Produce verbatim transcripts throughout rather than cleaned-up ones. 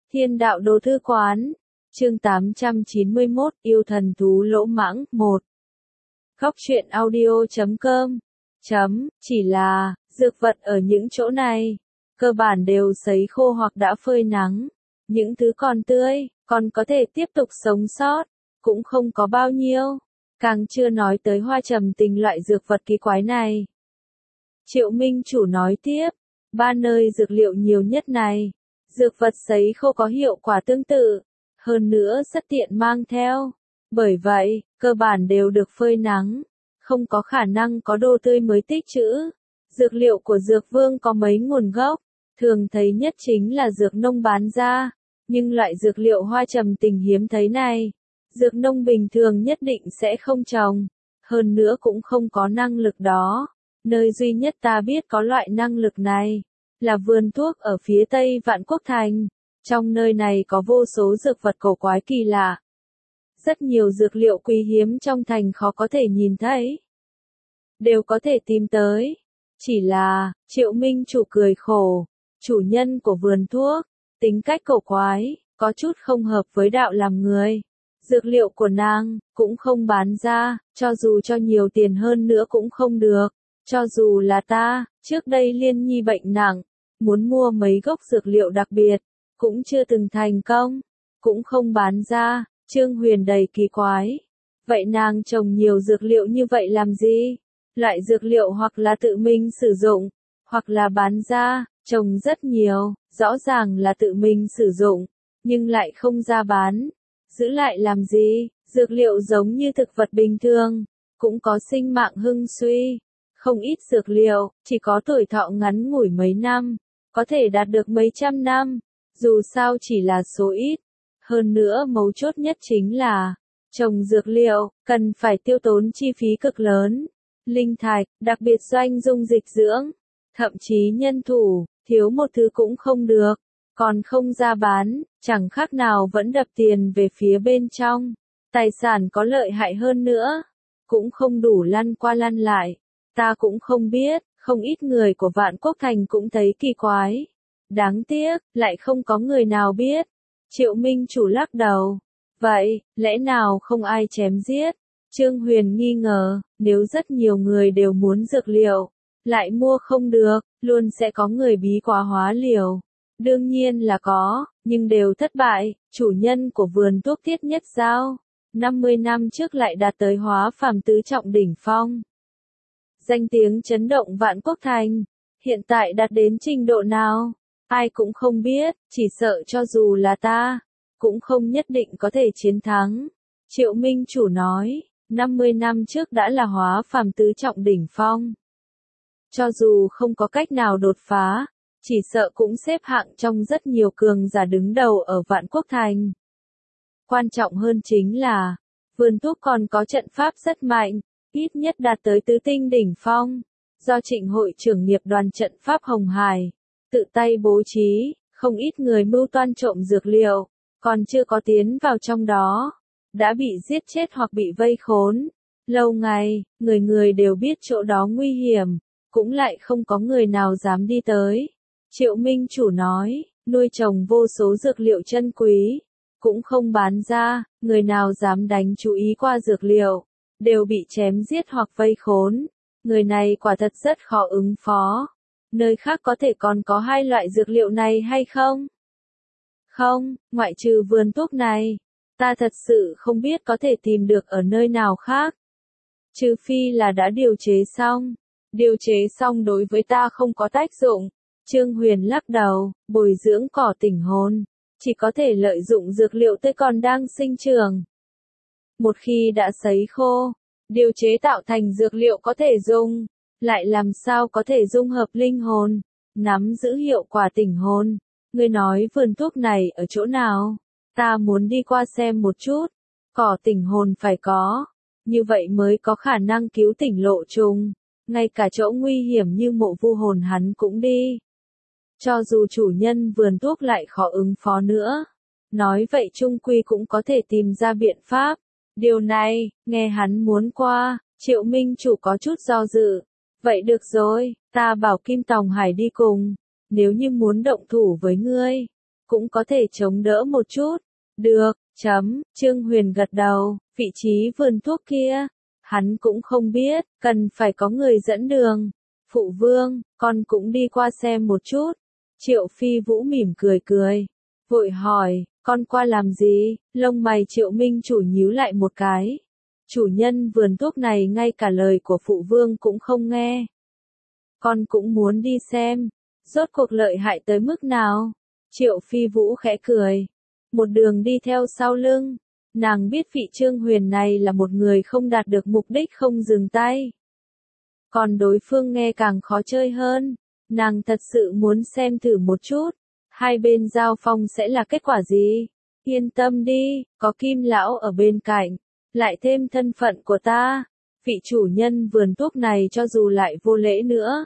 Thiên đạo đồ thư quán. Chương tám trăm chín mươi mốt, yêu thần thú lỗ mãng, một. Góc truyện audio chấm com. Chấm, chỉ là, dược vật ở những chỗ này, cơ bản đều sấy khô hoặc đã phơi nắng. Những thứ còn tươi, còn có thể tiếp tục sống sót, cũng không có bao nhiêu. Càng chưa nói tới hoa trầm tình loại dược vật kỳ quái này. Triệu Minh Chủ nói tiếp, ba nơi dược liệu nhiều nhất này, dược vật sấy khô có hiệu quả tương tự, hơn nữa rất tiện mang theo. Bởi vậy, cơ bản đều được phơi nắng, không có khả năng có đồ tươi mới tích trữ. Dược liệu của Dược Vương có mấy nguồn gốc, thường thấy nhất chính là dược nông bán ra, nhưng loại dược liệu hoa trầm tình hiếm thấy này, dược nông bình thường nhất định sẽ không trồng, hơn nữa cũng không có năng lực đó. Nơi duy nhất ta biết có loại năng lực này, là vườn thuốc ở phía tây Vạn Quốc Thành. Trong nơi này có vô số dược vật cổ quái kỳ lạ. Rất nhiều dược liệu quý hiếm trong thành khó có thể nhìn thấy, đều có thể tìm tới. Chỉ là, Triệu Minh Chủ cười khổ, chủ nhân của vườn thuốc, tính cách cổ quái, có chút không hợp với đạo làm người. Dược liệu của nàng, cũng không bán ra, cho dù cho nhiều tiền hơn nữa cũng không được. Cho dù là ta, trước đây Liên Nhi bệnh nặng, muốn mua mấy gốc dược liệu đặc biệt, cũng chưa từng thành công, cũng không bán ra. Trương Huyền đầy kỳ quái. Vậy nàng trồng nhiều dược liệu như vậy làm gì? Loại dược liệu hoặc là tự mình sử dụng, hoặc là bán ra, trồng rất nhiều, rõ ràng là tự mình sử dụng, nhưng lại không ra bán. Giữ lại làm gì? Dược liệu giống như thực vật bình thường, cũng có sinh mạng hưng suy. Không ít dược liệu, chỉ có tuổi thọ ngắn ngủi mấy năm, có thể đạt được mấy trăm năm, dù sao chỉ là số ít. Hơn nữa mấu chốt nhất chính là, trồng dược liệu, cần phải tiêu tốn chi phí cực lớn. Linh thạch, đặc biệt doanh dung dịch dưỡng, thậm chí nhân thủ, thiếu một thứ cũng không được, còn không ra bán, chẳng khác nào vẫn đập tiền về phía bên trong. Tài sản có lợi hại hơn nữa, cũng không đủ lăn qua lăn lại. Ta cũng không biết, không ít người của Vạn Quốc Thành cũng thấy kỳ quái. Đáng tiếc, lại không có người nào biết. Triệu Minh Chủ lắc đầu. Vậy, lẽ nào không ai chém giết? Trương Huyền nghi ngờ, nếu rất nhiều người đều muốn dược liệu, lại mua không được, luôn sẽ có người bí quá hóa liều. Đương nhiên là có, nhưng đều thất bại. Chủ nhân của vườn thuốc Thiết Nhất Giao, năm mươi năm trước lại đạt tới hóa phàm tứ trọng đỉnh phong. Danh tiếng chấn động Vạn Quốc Thành, hiện tại đạt đến trình độ nào? Ai cũng không biết, chỉ sợ cho dù là ta, cũng không nhất định có thể chiến thắng. Triệu Minh Chủ nói, năm mươi năm trước đã là hóa phàm tứ trọng đỉnh phong. Cho dù không có cách nào đột phá, chỉ sợ cũng xếp hạng trong rất nhiều cường giả đứng đầu ở Vạn Quốc Thành. Quan trọng hơn chính là, vườn thuốc còn có trận pháp rất mạnh, ít nhất đạt tới tứ tinh đỉnh phong, do Trịnh hội trưởng nghiệp đoàn trận pháp Hồng Hải tự tay bố trí. Không ít người mưu toan trộm dược liệu, còn chưa có tiến vào trong đó, đã bị giết chết hoặc bị vây khốn. Lâu ngày, người người đều biết chỗ đó nguy hiểm, cũng lại không có người nào dám đi tới. Triệu Minh Chủ nói, nuôi trồng vô số dược liệu chân quý, cũng không bán ra, người nào dám đánh chú ý qua dược liệu, đều bị chém giết hoặc vây khốn. Người này quả thật rất khó ứng phó. Nơi khác có thể còn có hai loại dược liệu này hay không? Không, ngoại trừ vườn thuốc này, ta thật sự không biết có thể tìm được ở nơi nào khác. Trừ phi là đã điều chế xong. Điều chế xong đối với ta không có tác dụng. Trương Huyền lắc đầu, bồi dưỡng cỏ tỉnh hồn, chỉ có thể lợi dụng dược liệu tươi còn đang sinh trưởng. Một khi đã sấy khô, điều chế tạo thành dược liệu có thể dùng, lại làm sao có thể dung hợp linh hồn, nắm giữ hiệu quả tỉnh hồn. Ngươi nói vườn thuốc này ở chỗ nào? Ta muốn đi qua xem một chút. Cỏ tỉnh hồn phải có, như vậy mới có khả năng cứu tỉnh Lộ Trùng. Ngay cả chỗ nguy hiểm như Mộ Vu hồn hắn cũng đi. Cho dù chủ nhân vườn thuốc lại khó ứng phó nữa, nói vậy chung quy cũng có thể tìm ra biện pháp. Điều này, nghe hắn muốn qua, Triệu Minh Chủ có chút do dự. Vậy được rồi, ta bảo Kim Tòng Hải đi cùng. Nếu như muốn động thủ với ngươi, cũng có thể chống đỡ một chút. Được, chấm, Trương Huyền gật đầu, vị trí vườn thuốc kia, hắn cũng không biết, cần phải có người dẫn đường. Phụ vương, con cũng đi qua xem một chút. Triệu Phi Vũ mỉm cười cười, vội hỏi, con qua làm gì? Lông mày Triệu Minh chủ nhíu lại một cái. Chủ nhân vườn thuốc này ngay cả lời của phụ vương cũng không nghe. Con cũng muốn đi xem, rốt cuộc lợi hại tới mức nào? Triệu Phi Vũ khẽ cười, một đường đi theo sau lưng. Nàng biết vị Trương Huyền này là một người không đạt được mục đích không dừng tay. Còn đối phương nghe càng khó chơi hơn. Nàng thật sự muốn xem thử một chút. Hai bên giao phong sẽ là kết quả gì? Yên tâm đi, có Kim lão ở bên cạnh. Lại thêm thân phận của ta. Vị chủ nhân vườn thuốc này cho dù lại vô lễ nữa,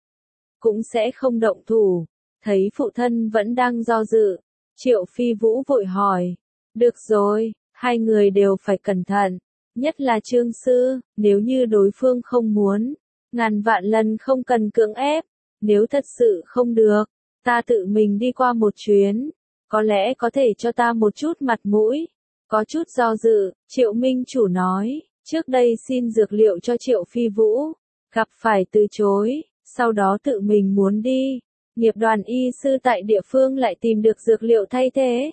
cũng sẽ không động thủ. Thấy phụ thân vẫn đang do dự, Triệu Phi Vũ vội hỏi. Được rồi, hai người đều phải cẩn thận. Nhất là Trương sư, nếu như đối phương không muốn, ngàn vạn lần không cần cưỡng ép. Nếu thật sự không được, ta tự mình đi qua một chuyến, có lẽ có thể cho ta một chút mặt mũi. Có chút do dự, Triệu Minh chủ nói, trước đây xin dược liệu cho Triệu Phi Vũ, gặp phải từ chối, sau đó tự mình muốn đi. Nghiệp đoàn y sư tại địa phương lại tìm được dược liệu thay thế.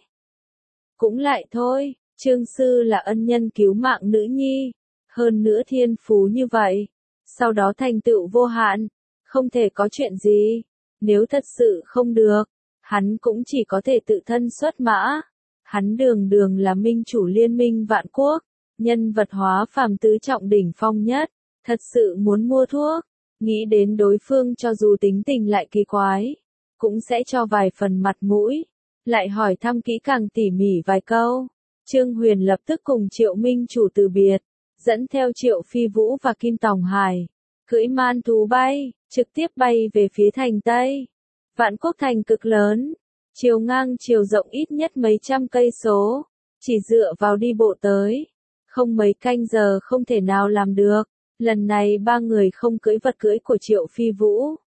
Cũng lại thôi, Trương sư là ân nhân cứu mạng nữ nhi, hơn nữa thiên phú như vậy, sau đó thành tựu vô hạn, không thể có chuyện gì. Nếu thật sự không được, hắn cũng chỉ có thể tự thân xuất mã. Hắn đường đường là minh chủ liên minh vạn quốc, nhân vật hóa phàm tứ trọng đỉnh phong nhất, thật sự muốn mua thuốc, nghĩ đến đối phương cho dù tính tình lại kỳ quái, cũng sẽ cho vài phần mặt mũi, lại hỏi thăm kỹ càng tỉ mỉ vài câu. Trương Huyền lập tức cùng Triệu Minh chủ từ biệt, dẫn theo Triệu Phi Vũ và Kim Tòng Hải, cưỡi man thú bay, trực tiếp bay về phía thành Tây. Vạn Quốc thành cực lớn, chiều ngang chiều rộng ít nhất mấy trăm cây số, chỉ dựa vào đi bộ tới, không mấy canh giờ không thể nào làm được. Lần này ba người không cưỡi vật cưỡi của Triệu Phi Vũ,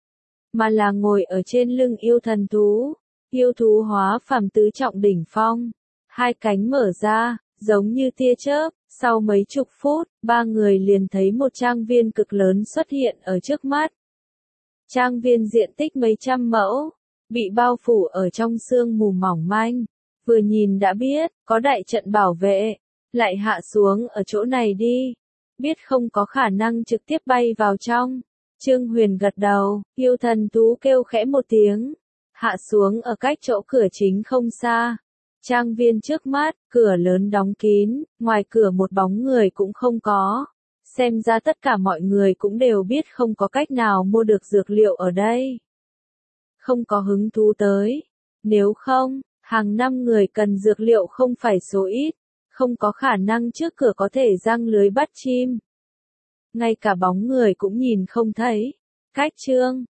mà là ngồi ở trên lưng yêu thần thú, yêu thú hóa phàm tứ trọng đỉnh phong, hai cánh mở ra, giống như tia chớp. Sau mấy chục phút, ba người liền thấy một trang viên cực lớn xuất hiện ở trước mắt. Trang viên diện tích mấy trăm mẫu, bị bao phủ ở trong sương mù mỏng manh, vừa nhìn đã biết, có đại trận bảo vệ, lại hạ xuống ở chỗ này đi, biết không có khả năng trực tiếp bay vào trong. Trương Huyền gật đầu, yêu thần thú kêu khẽ một tiếng, hạ xuống ở cách chỗ cửa chính không xa. Trang viên trước mắt, cửa lớn đóng kín, ngoài cửa một bóng người cũng không có. Xem ra tất cả mọi người cũng đều biết không có cách nào mua được dược liệu ở đây. Không có hứng thú tới. Nếu không, hàng năm người cần dược liệu không phải số ít, không có khả năng trước cửa có thể giăng lưới bắt chim. Ngay cả bóng người cũng nhìn không thấy. Cách Trương